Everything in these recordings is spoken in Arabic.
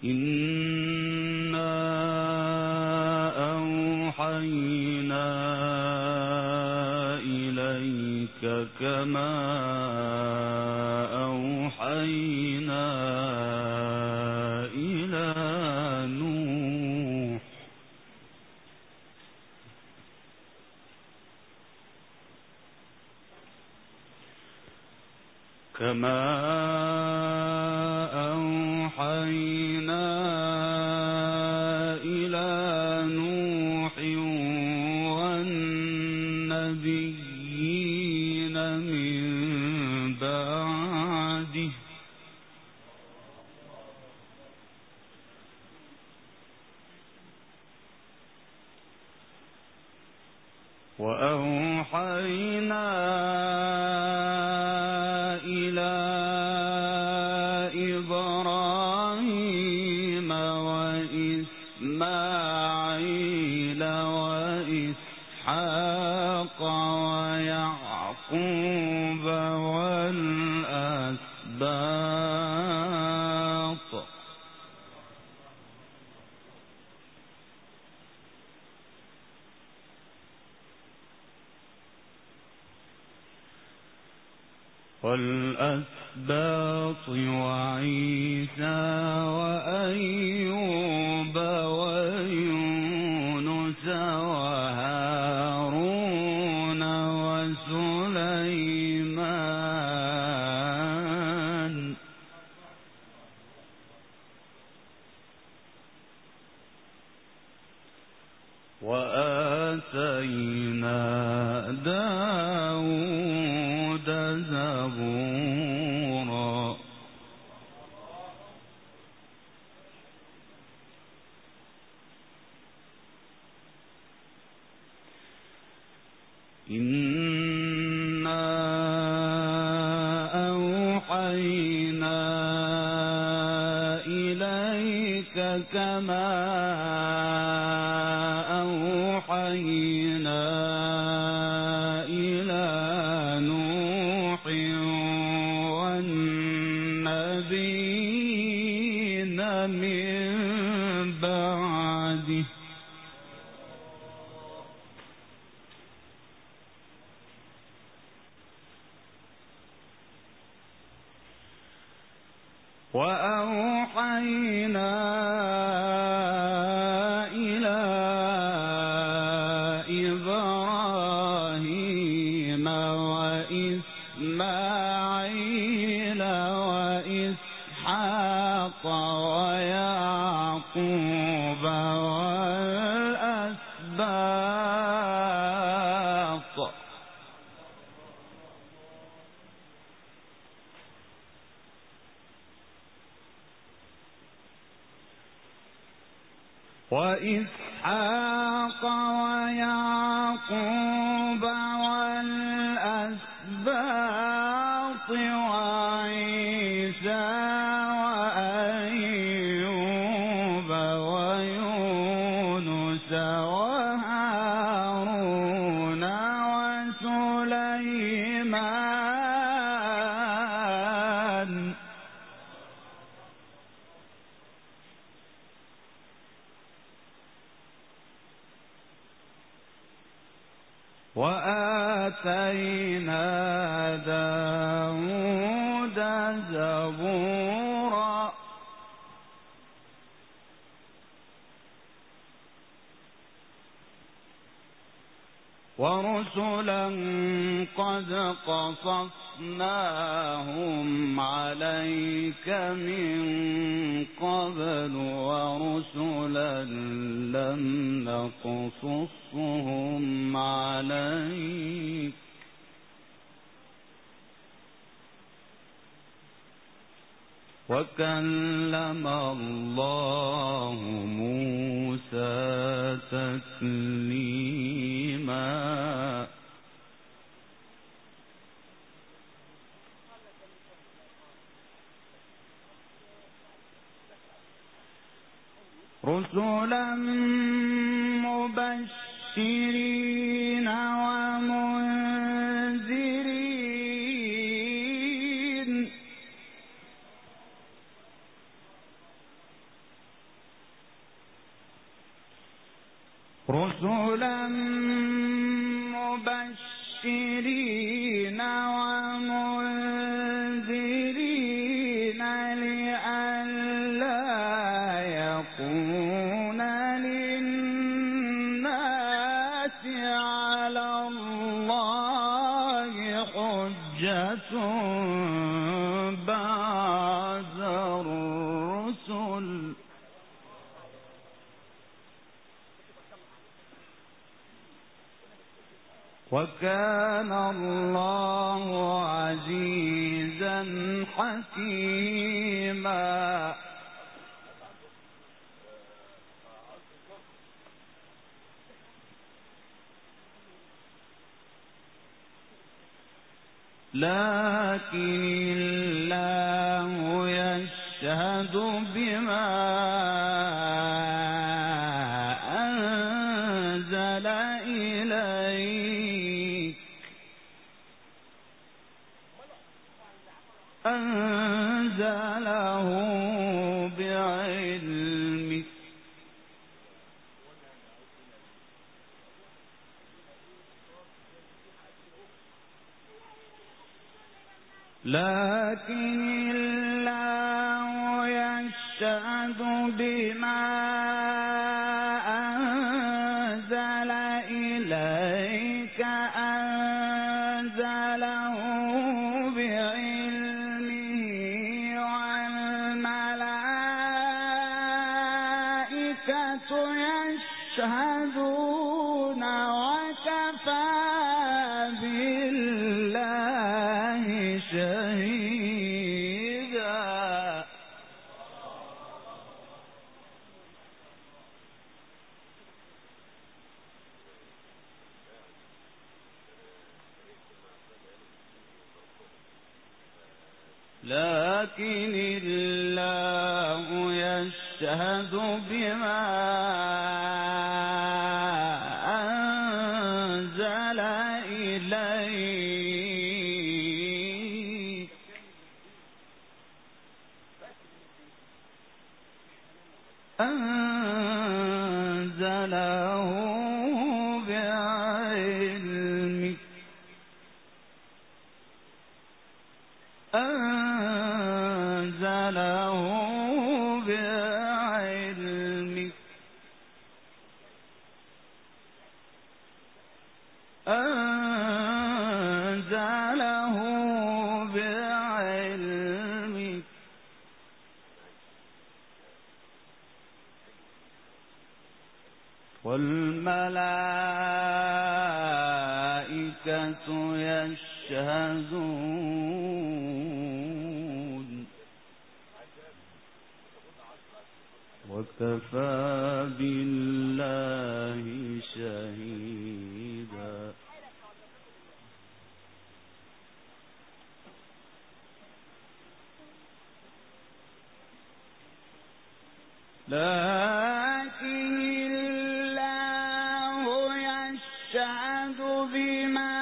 إنا أوحينا إليك كما أوحينا إلى نوح والنبيين من بعده وأوحينا إلى إبراهيم وإسماعيل وإسحاق ويعقوب والأسباط وعيسى وأيوب ويونس وهارون وسليمان وآتينا داود زبورا إنا أوحينا إليك كما أوحينا إلى نوح والنبيين من بعده وأوحينا إلى إبراهيم وإسماعيل وإسحاق ويعقوب والأسباط وإسحاق ويعقوب والأسباط وعيسى وأيوب ويونس وهارون وسليمان وآتينا داود زبورا ورسلا قد قصصناهم عليك من قبل ورسلا لم نقصصهم عليك وكلم الله موسى تكليما رسلا مبشرين ومنذرين على الله حجة بعد الرسل وكان الله عزيزا حكيما. لكن الله يشهد بما أنزل إليك أنزله بعلمك لكن الله يشهد بما أنزل إليك أنزله بعلمه والملائكة يشهدون وكفى بالله شهيدا. لكن الله يشهد بما أنزل إليك أنزله بعلمك أنزله بعلمك أنزله بعلمك والملائكة يشهدون وكفى بالله شهيدا. لكن الله يشهد بما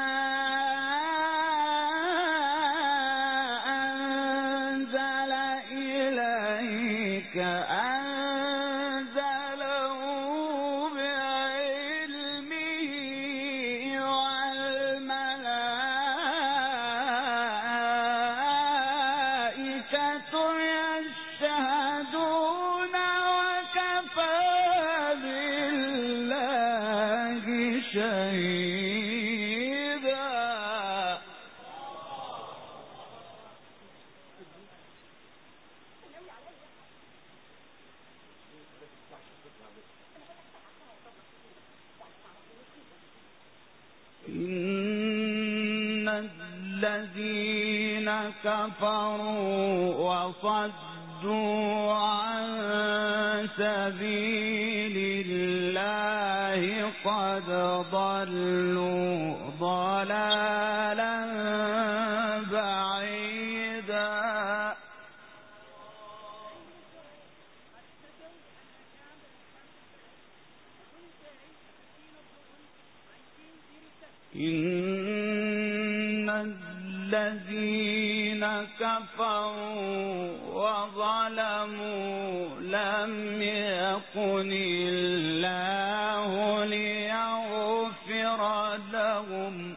أنزل إليك أنزله بعلمه والملائكة يشهدون وكفى بالله شهيدا. إن الذين كفروا وصدوا عن سبيل الله قد ضلوا ضلالا بعيدا. إن الذين كفروا وظلموا لم يكن الله ليغفر لهم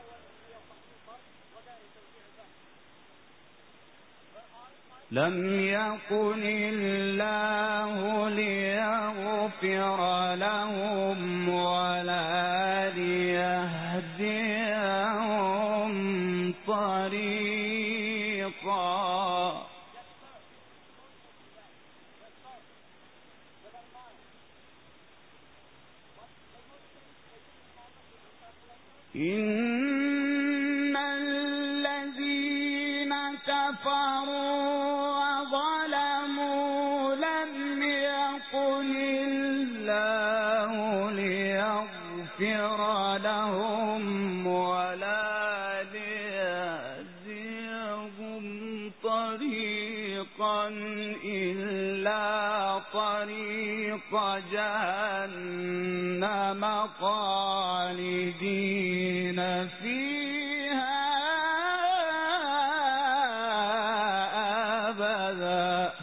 لم يكن الله ليغفر لهم ولا ليهديهم ليهديهم طريقا. إن الذين كفروا وظلموا لم يكن الله ليغفر لهم ولا ليهديهم طريقا إلا طريق جهنم خالدين فيها أبدا.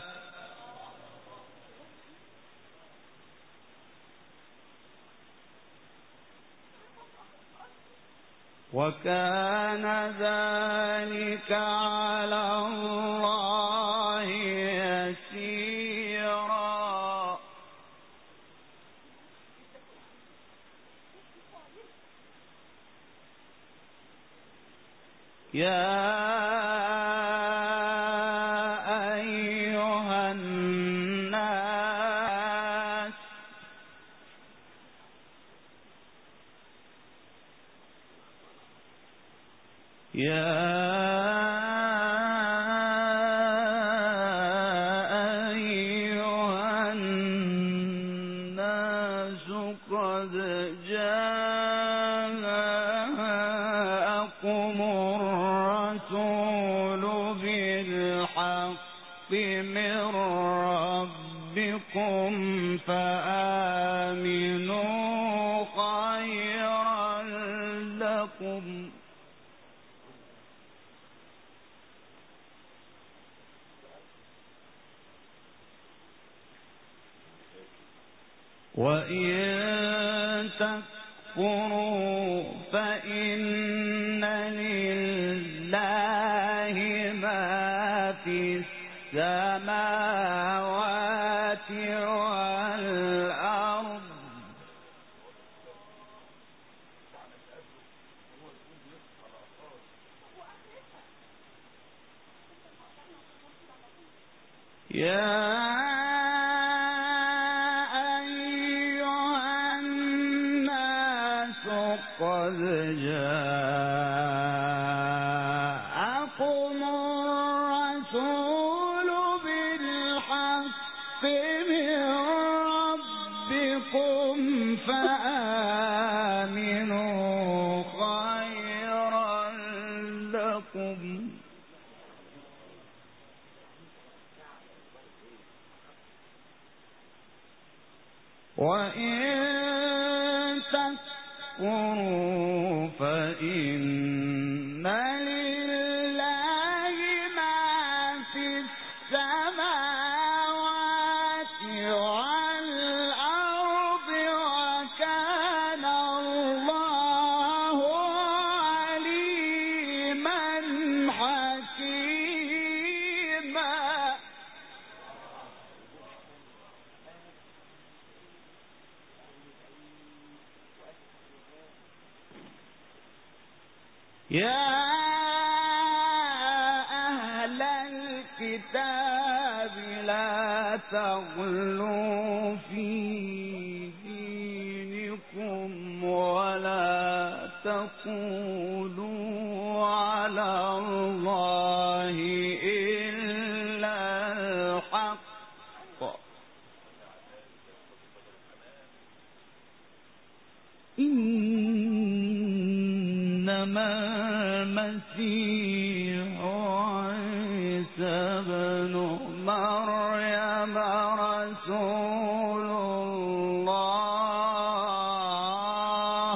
وكان ذلك على الله يسيرا. يا أيها الناس قد جاءكم الرسول بالحق من ربكم فآمنوا خيرا لكم. وإن تكفروا فإن لله ما في السماوات والأرض. يا قد جاءكم الرسول بالحق من ربكم فآمنوا خيرا لكم. وإن تكفروا فإن لله ما في السماوات والأرض وكان الله عليما حكيما. يا أهل الكتاب لا تغلوا في دينكم ولا تقولوا على الله إلا الحق. إنما المسيح عيسى ابن مريم رسول الله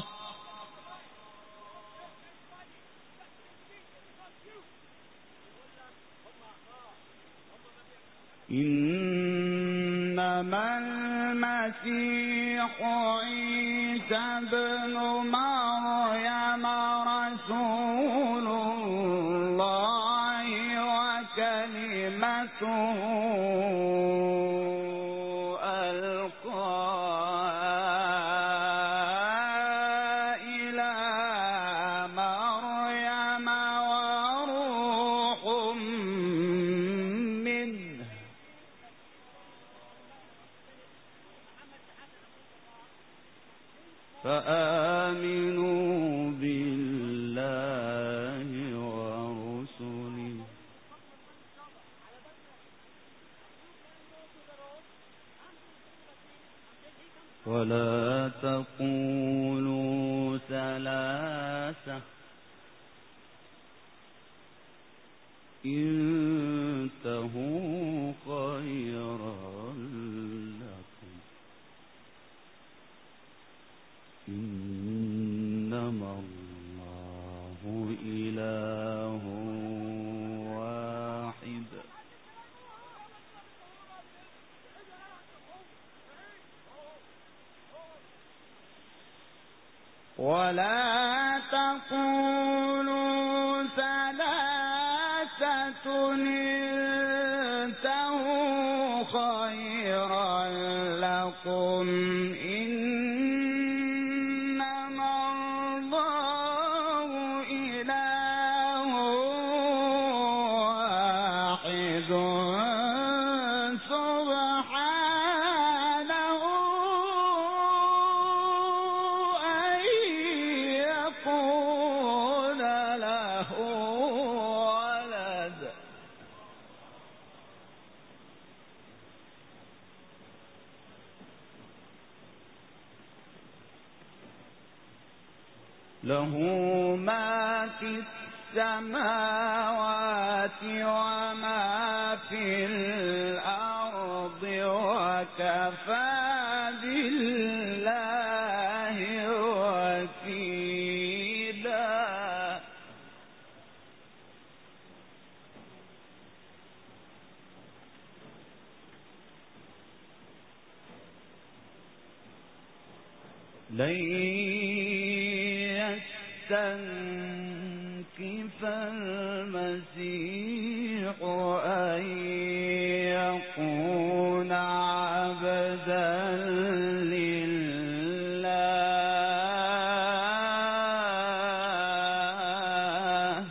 إنما المسيح عيسى ابن مريم رسول الله وكلمته ألقاها إلى فآمنوا بالله ورسله ولا تقولوا ثلاثة انتهوا خيرا لكم إنما الله إله واحد ولا تقولوا ثلاثة انتهوا خيرا لكم إنما الله إله واحد سبحانه أن يكون له ولد له ما في السماوات وما في الأرض وكفى بالله وكيلا لن يستنكف المسيح أن يكون عبدا لله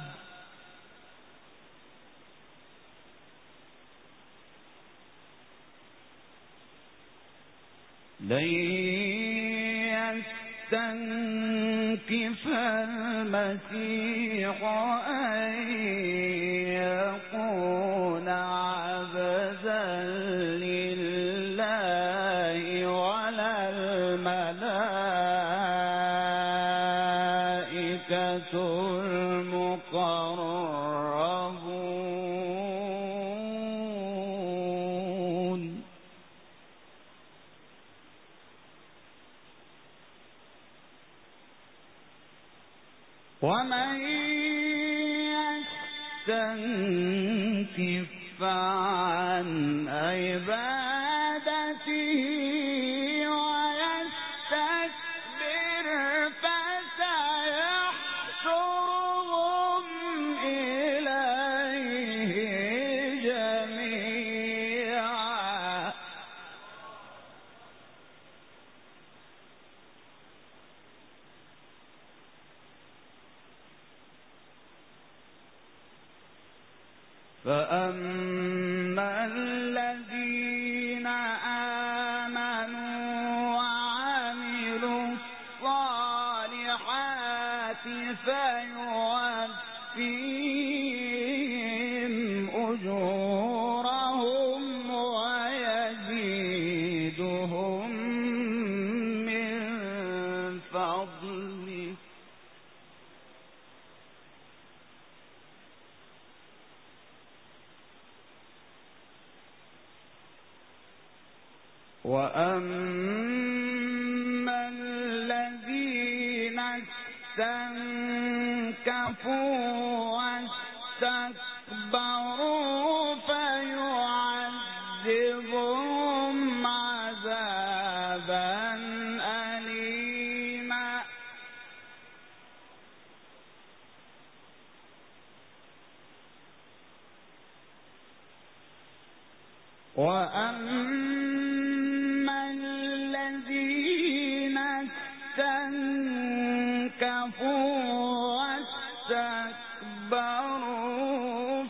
لن يستنكف المسيح أن يكون عبدا لله ولا الملائكة المقربون ومن يستنكف عن عبادته ويستكبر فسيحشرهم إليه جميعا فأما الذين آمنوا وعملوا الصالحات فيوفيهم أجورهم ويزيدهم من فضله وأما الذين استنكفوا واستكبروا فيعذبهم عذابا أليما وأما الذين استنكفوا واستكبروا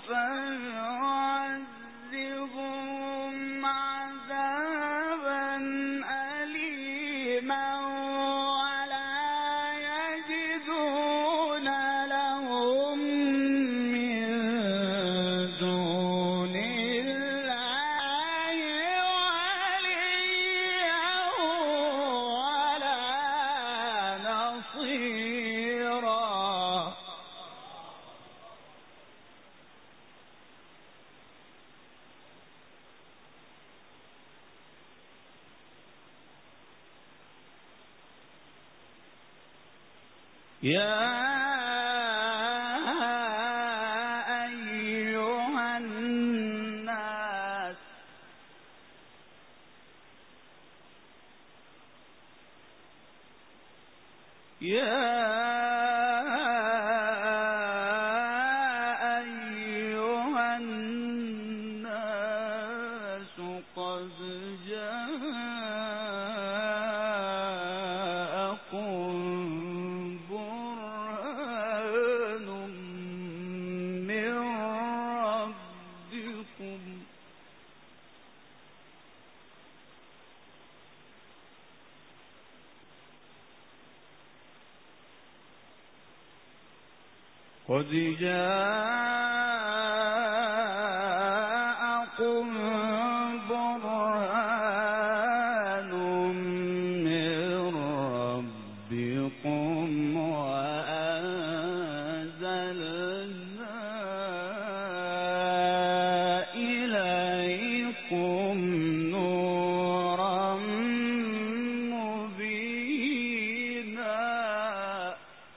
فيعذبهم عذابا أليما ولا يا أيها الناس قد جاءكم برهان من ربكم وأنزلنا إليكم نورا مبينا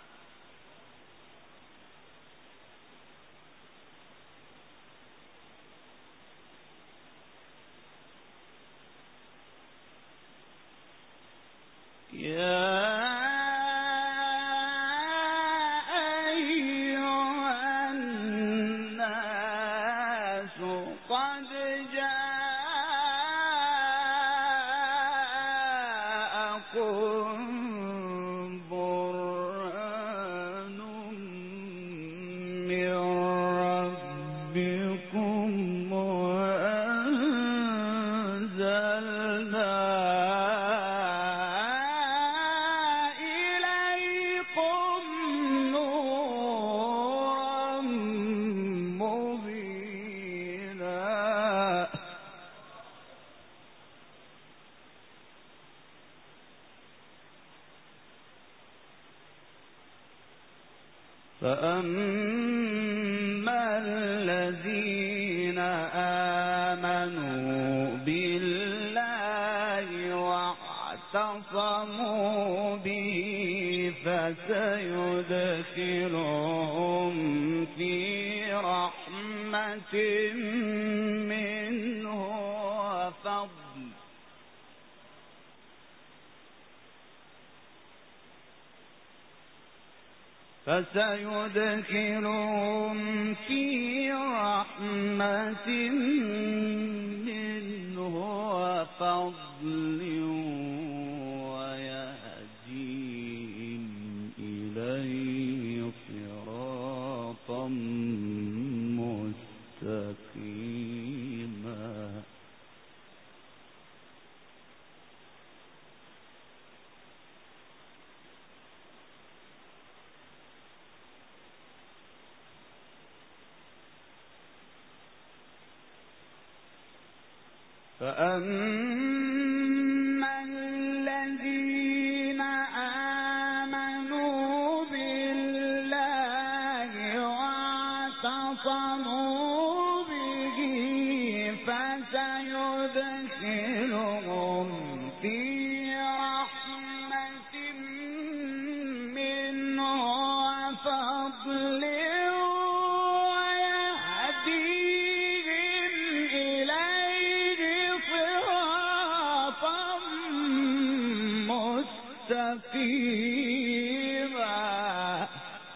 يا أيها الناس قد جاءكم برهان من ربكم وأنزلنا إليكم نورا مبينا فأما الذين آمنوا بالله واعتصموا به فسيدخلهم في رحمة منه وفضل فسيدخلهم في رحمة منه وفضل ويهديهم إليه صراطا مستقيما فأما الذين آمنوا بالله واعتصموا به فسيدخلهم في رحمة منه وفضل مستقيما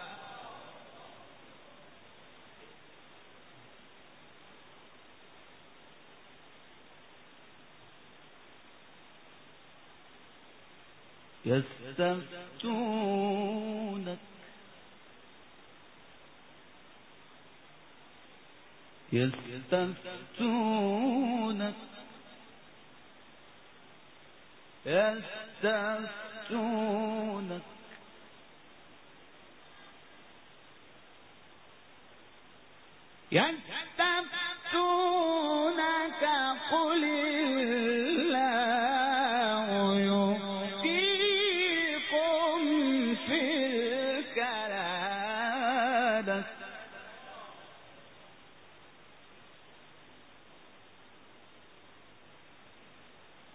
يستفتونك يستفتونك قل الله يفتيكم في الكلالة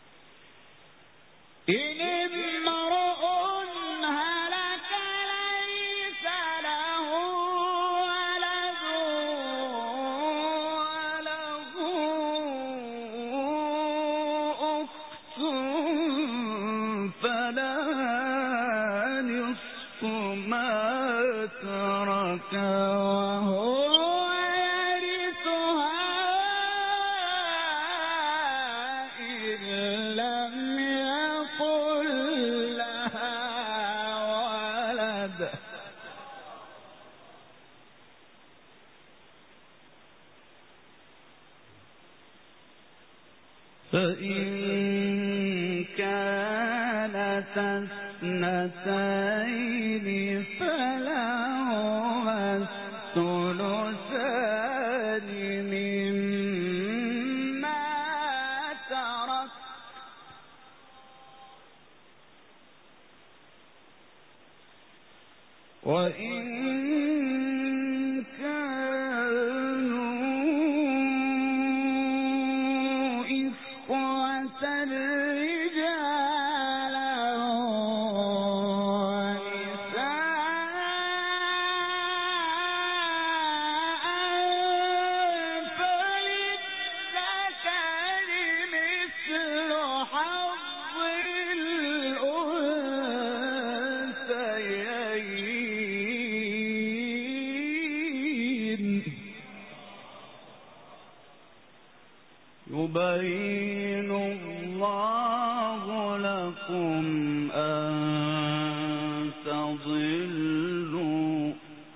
إن امرؤ هلك فإن كانت اثنتين فلهما الثلثان مما ترك وإن يبين الله لكم أن تضلوا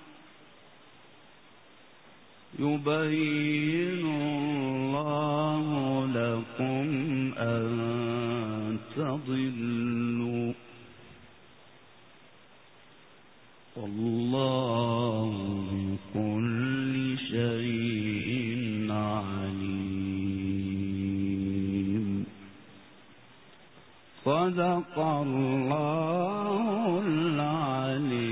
يبين الله لكم أن تضلوا والله بكل شيء عليم. صدق الله العليم.